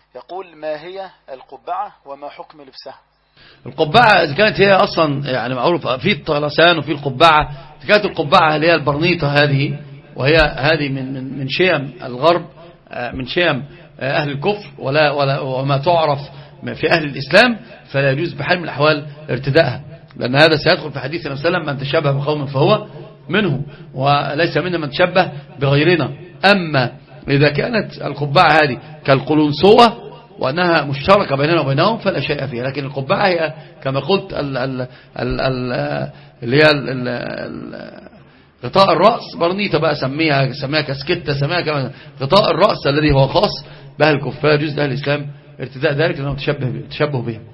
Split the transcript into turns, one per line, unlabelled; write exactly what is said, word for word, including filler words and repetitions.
يقول: ما هي القبعة وما حكم لبسها؟
القبعة إذا كانت هي أصلا يعني معروفة في الطلسان وفي القبعة، إذا كانت القبعة اللي هي البرنيطة هذه، وهي هذه من من من شيم الغرب، من شيم أهل الكفر ولا ولا وما تعرف في أهل الإسلام، فلا يجوز بحال من الأحوال ارتدائها، لأن هذا سيدخل في حديث النبي صلى الله عليه وسلم: من تشبه بقوم فهو منهم، وليس منا من تشبه بغيرنا. أما إذا كانت القبعة هذه كالقلنسوة وأنها مشتركة بيننا وبينهم فلا شيء فيها، لكن القبعة هي كما قلت ال ال ال ال اللي هي ال ال غطاء الرأس، برنيطة بقى سميها سميها كاسكتة، سميها كمان غطاء الرأس الذي هو خاص بأهل الكفار، يجوز لأهل الإسلام ارتداء ذلك لأنه تشبه تشبه به.